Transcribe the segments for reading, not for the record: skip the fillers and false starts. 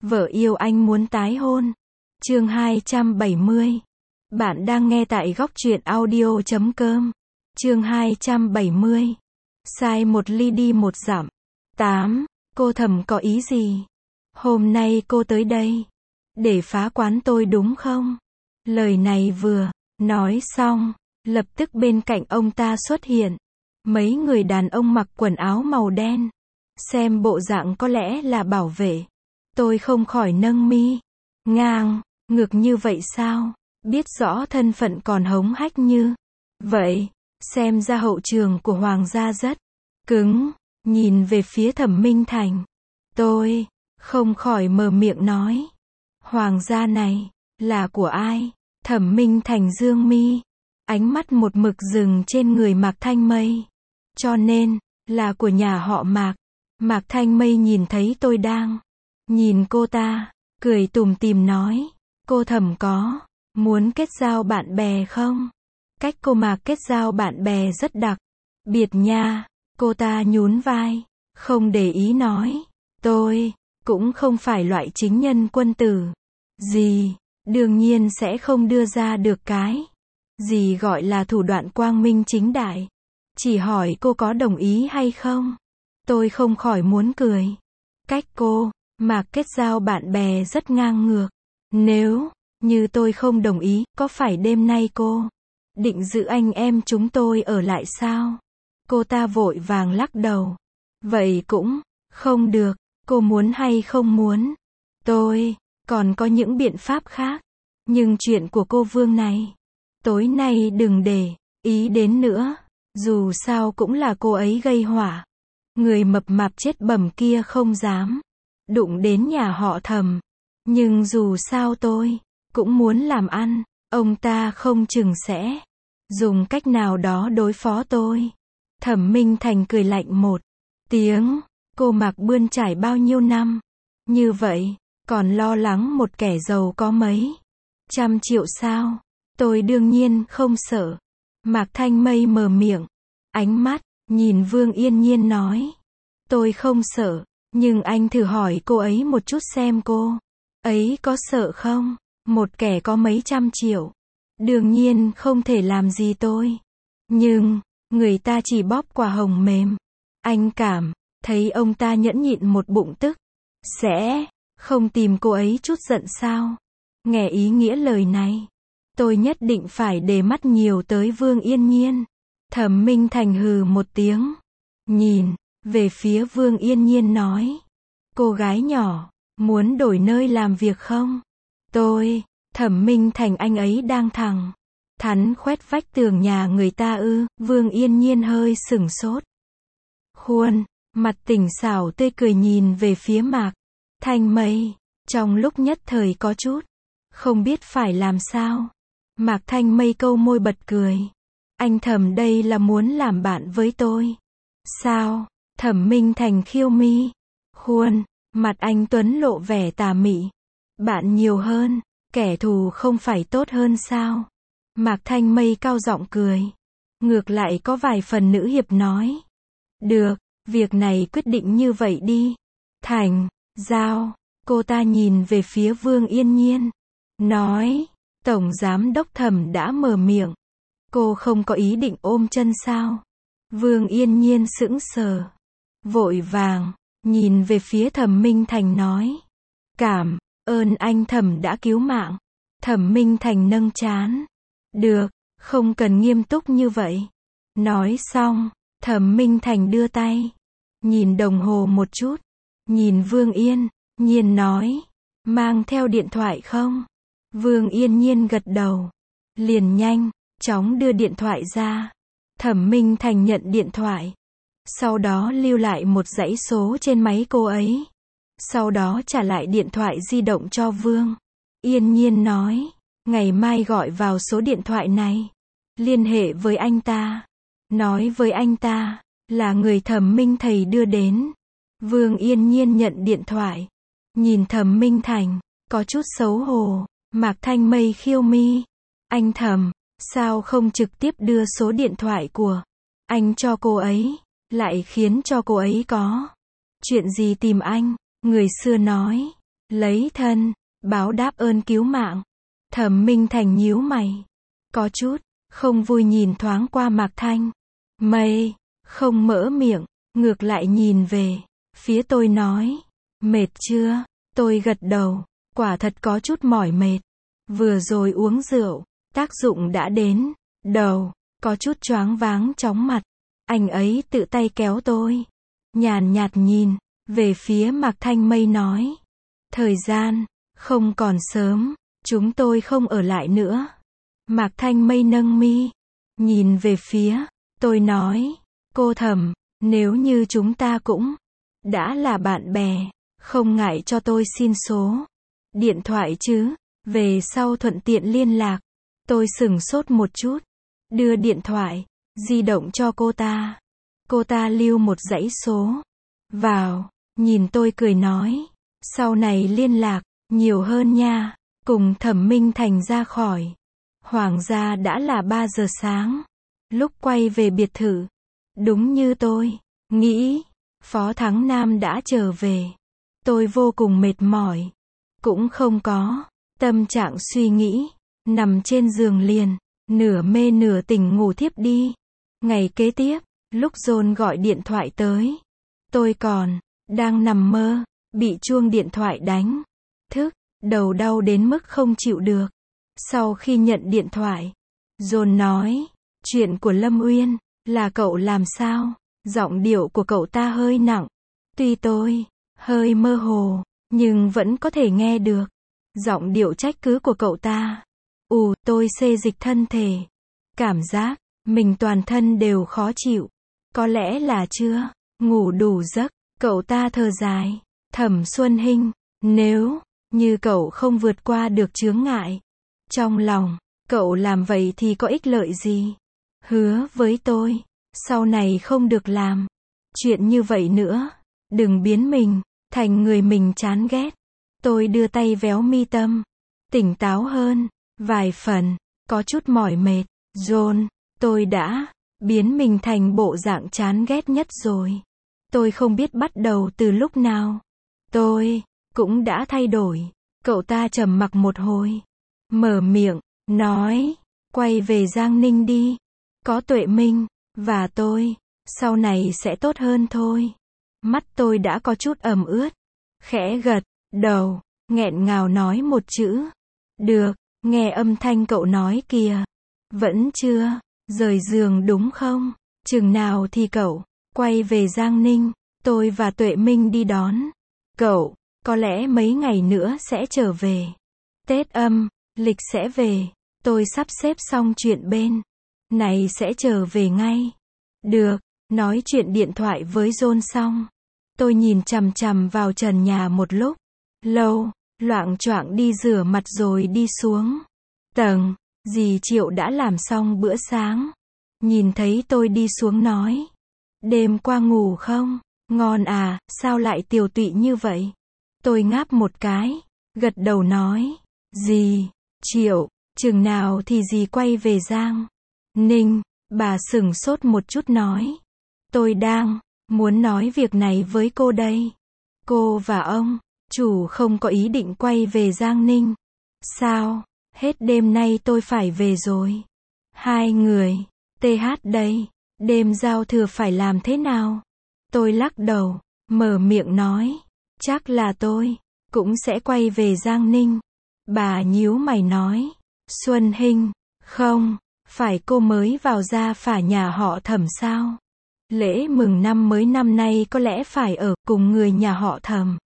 Vợ yêu anh muốn tái hôn. Chương 270. Bạn đang nghe tại góc truyện audio.com. Chương 270. Sai một ly đi một dặm. 8. Cô Thẩm có ý gì? Hôm nay cô tới đây để phá quán tôi đúng không? Lời này vừa nói xong, lập tức bên cạnh ông ta xuất hiện mấy người đàn ông mặc quần áo màu đen. Xem bộ dạng có lẽ là bảo vệ. Tôi không khỏi nâng mi. Ngang, ngược như vậy sao? Biết rõ thân phận còn hống hách như vậy. Xem ra hậu trường của Hoàng gia rất cứng. Nhìn về phía Thẩm Minh Thành. Tôi không khỏi mở miệng nói. Hoàng gia này là của ai? Thẩm Minh Thành dương mi. Ánh mắt một mực dừng trên người Mạc Thanh Mây. Cho nên, là của nhà họ Mạc. Mạc Thanh Mây nhìn thấy tôi đang nhìn cô ta, cười tủm tỉm nói. Cô Thẩm có muốn kết giao bạn bè không? Cách cô Mạc kết giao bạn bè rất đặc biệt nha. Cô ta nhún vai, không để ý nói. Tôi cũng không phải loại chính nhân quân tử gì, đương nhiên sẽ không đưa ra được cái gì gọi là thủ đoạn quang minh chính đại. Chỉ hỏi cô có đồng ý hay không? Tôi không khỏi muốn cười. Cách cô Mạc kết giao bạn bè rất ngang ngược. Nếu như tôi không đồng ý, có phải đêm nay cô định giữ anh em chúng tôi ở lại sao? Cô ta vội vàng lắc đầu. Vậy cũng không được. Cô muốn hay không muốn? Tôi còn có những biện pháp khác. Nhưng chuyện của cô Vương này, tối nay đừng để ý đến nữa. Dù sao cũng là cô ấy gây họa. Người mập mạp chết bẩm kia không dám đụng đến nhà họ Thẩm. Nhưng dù sao tôi cũng muốn làm ăn. Ông ta không chừng sẽ dùng cách nào đó đối phó tôi. Thẩm Minh Thành cười lạnh một tiếng. Cô Mạc bươn trải bao nhiêu năm như vậy, còn lo lắng một kẻ giàu có mấy trăm triệu sao? Tôi đương nhiên không sợ. Mạc Thanh Mây mở miệng, ánh mắt nhìn Vương Yên Nhiên nói. Tôi không sợ, nhưng anh thử hỏi cô ấy một chút xem cô ấy có sợ không? Một kẻ có mấy trăm triệu, đương nhiên không thể làm gì tôi. Nhưng người ta chỉ bóp quả hồng mềm. Anh cảm thấy ông ta nhẫn nhịn một bụng tức sẽ không tìm cô ấy chút giận sao? Nghe ý nghĩa lời này, tôi nhất định phải để mắt nhiều tới Vương Yên Nhiên. Thẩm Minh Thành hừ một tiếng, nhìn về phía Vương Yên Nhiên nói. Cô gái nhỏ, muốn đổi nơi làm việc không? Tôi, Thẩm Minh Thành anh ấy đang thẳng thắn khoét vách tường nhà người ta ư? Vương Yên Nhiên hơi sửng sốt. Khuôn mặt tỉnh xảo tươi cười nhìn về phía Mạc Thanh Mây. Trong lúc nhất thời có chút không biết phải làm sao. Mạc Thanh Mây câu môi bật cười. Anh Thẩm đây là muốn làm bạn với tôi sao? Thẩm Minh Thành khiêu mi. Khuôn mặt anh tuấn lộ vẻ tà mị. Bạn nhiều hơn, kẻ thù không phải tốt hơn sao? Mạc Thanh Mây cao giọng cười. Ngược lại có vài phần nữ hiệp nói. Được, việc này quyết định như vậy đi. Thành giao. Cô ta nhìn về phía Vương Yên Nhiên, nói. Tổng giám đốc Thẩm đã mở miệng. Cô không có ý định ôm chân sao? Vương Yên Nhiên sững sờ, vội vàng nhìn về phía Thẩm Minh Thành nói. Cảm ơn anh Thẩm đã cứu mạng. Thẩm Minh Thành nâng trán. Được, không cần nghiêm túc như vậy. Nói xong, Thẩm Minh Thành đưa tay nhìn đồng hồ một chút, nhìn Vương Yên Nhiên nói. Mang theo điện thoại không? Vương Yên Nhiên gật đầu, liền nhanh chóng đưa điện thoại ra. Thẩm Minh Thành nhận điện thoại, sau đó lưu lại một dãy số trên máy cô ấy. Sau đó trả lại điện thoại di động cho Vương Yên Nhiên nói. Ngày mai gọi vào số điện thoại này, liên hệ với anh ta, nói với anh ta là người Thẩm Minh Thầy đưa đến. Vương Yên Nhiên nhận điện thoại, nhìn Thẩm Minh Thành, có chút xấu hổ. Mạc Thanh Mây khiêu mi. Anh Thẩm, sao không trực tiếp đưa số điện thoại của anh cho cô ấy, lại khiến cho cô ấy có chuyện gì tìm anh? Người xưa nói, Lấy thân, báo đáp ơn cứu mạng. Thẩm Minh Thành nhíu mày. Có chút, không vui nhìn thoáng qua Mạc Thanh. Mây, không mở miệng, ngược lại nhìn về phía tôi nói. Mệt chưa? Tôi gật đầu, quả thật có chút mỏi mệt. Vừa rồi uống rượu, tác dụng đã đến. Đầu, có chút choáng váng chóng mặt. Anh ấy tự tay kéo tôi. Nhàn nhạt nhìn về phía Mạc Thanh Mây nói. Thời gian, không còn sớm, chúng tôi không ở lại nữa. Mạc Thanh Mây nâng mi, nhìn về phía tôi nói. Cô Thẩm, nếu như chúng ta cũng đã là bạn bè, không ngại cho tôi xin số điện thoại chứ, về sau thuận tiện liên lạc. Tôi sửng sốt một chút, đưa điện thoại di động cho cô ta. Cô ta lưu một dãy số vào, nhìn tôi cười nói. Sau này liên lạc nhiều hơn nha. Cùng Thẩm Minh Thành ra khỏi Hoàng gia đã là 3 giờ sáng. Lúc quay về biệt thự, đúng như tôi nghĩ, Phó Thắng Nam đã trở về. Tôi vô cùng mệt mỏi, cũng không có tâm trạng suy nghĩ, nằm trên giường liền, nửa mê nửa tỉnh ngủ thiếp đi. Ngày kế tiếp, lúc John gọi điện thoại tới, tôi còn đang nằm mơ, bị chuông điện thoại đánh thức, đầu đau đến mức không chịu được. Sau khi nhận điện thoại, John nói, chuyện của Lâm Uyên, là cậu làm sao? Giọng điệu của cậu ta hơi nặng. Tuy tôi hơi mơ hồ, nhưng vẫn có thể nghe được giọng điệu trách cứ của cậu ta. Tôi xê dịch thân thể. Cảm giác mình toàn thân đều khó chịu. Có lẽ là chưa ngủ đủ giấc. Cậu ta thở dài. Thẩm Xuân Hinh, nếu như cậu không vượt qua được chướng ngại trong lòng, cậu làm vậy thì có ích lợi gì? Hứa với tôi, sau này không được làm chuyện như vậy nữa. Đừng biến mình thành người mình chán ghét. Tôi đưa tay véo mi tâm, tỉnh táo hơn vài phần, có chút mỏi mệt. John, tôi đã biến mình thành bộ dạng chán ghét nhất rồi. Tôi không biết bắt đầu từ lúc nào. Tôi cũng đã thay đổi. Cậu ta trầm mặc một hồi, mở miệng nói, quay về Giang Ninh đi. Có Tuệ Minh và tôi, sau này sẽ tốt hơn thôi. Mắt tôi đã có chút ẩm ướt, khẽ gật đầu, nghẹn ngào nói một chữ. Được. Nghe âm thanh cậu nói kìa, vẫn chưa rời giường đúng không? Chừng nào thì cậu quay về Giang Ninh, tôi và Tuệ Minh đi đón cậu. Có lẽ mấy ngày nữa sẽ trở về. Tết âm lịch sẽ về. Tôi sắp xếp xong chuyện bên này sẽ trở về ngay. Được. Nói chuyện điện thoại với John xong, tôi nhìn chằm chằm vào trần nhà một lúc lâu, loạng choạng đi rửa mặt rồi đi xuống tầng. Dì Triệu đã làm xong bữa sáng, nhìn thấy tôi đi xuống nói, đêm qua ngủ không ngon à? Sao lại tiều tụy như vậy? Tôi ngáp một cái, gật đầu nói, dì Triệu, chừng nào thì dì quay về Giang Ninh? Bà sửng sốt một chút nói, tôi đang muốn nói việc này với cô đây. Cô và ông chủ không có ý định quay về Giang Ninh sao? Hết đêm nay tôi phải về rồi. Hai người TH đây, đêm giao thừa phải làm thế nào? Tôi lắc đầu, mở miệng nói, chắc là tôi cũng sẽ quay về Giang Ninh. Bà nhíu mày nói, Xuân Hinh, không phải cô mới vào gia phả nhà họ Thẩm sao? Lễ mừng năm mới năm nay có lẽ phải ở cùng người nhà họ Thẩm.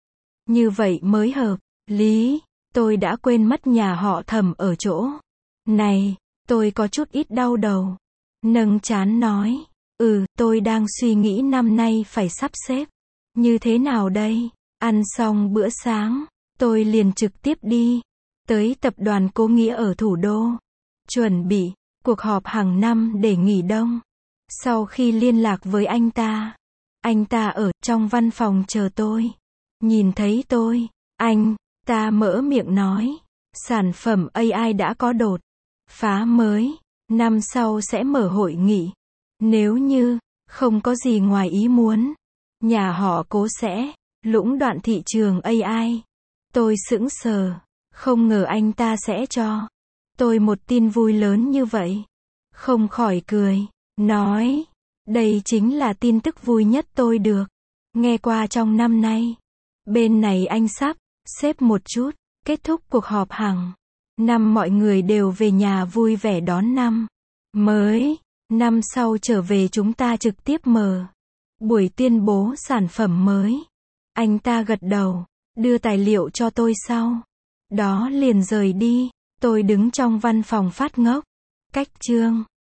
Như vậy mới hợp lý. Tôi đã quên mất nhà họ Thẩm ở chỗ này. Tôi có chút ít đau đầu, nâng trán nói, tôi đang suy nghĩ năm nay phải sắp xếp như thế nào đây? Ăn xong bữa sáng, tôi liền trực tiếp đi tới tập đoàn Cố Nghĩa ở thủ đô, chuẩn bị cuộc họp hàng năm để nghỉ đông. Sau khi liên lạc với anh ta ở trong văn phòng chờ tôi. Nhìn thấy tôi, anh ta mở miệng nói, sản phẩm AI đã có đột phá mới, năm sau sẽ mở hội nghị. Nếu như không có gì ngoài ý muốn, nhà họ Cố sẽ lũng đoạn thị trường AI. Tôi sững sờ. Không ngờ anh ta sẽ cho tôi một tin vui lớn như vậy. Không khỏi cười. Nói. Đây chính là tin tức vui nhất tôi được nghe qua trong năm nay. Bên này anh sắp xếp một chút. Kết thúc cuộc họp hàng năm, mọi người đều về nhà vui vẻ đón năm mới. Năm sau trở về chúng ta trực tiếp mở buổi tuyên bố sản phẩm mới. Anh ta gật đầu, đưa tài liệu cho tôi sau đó liền rời đi. Tôi đứng trong văn phòng phát ngốc. Cách chương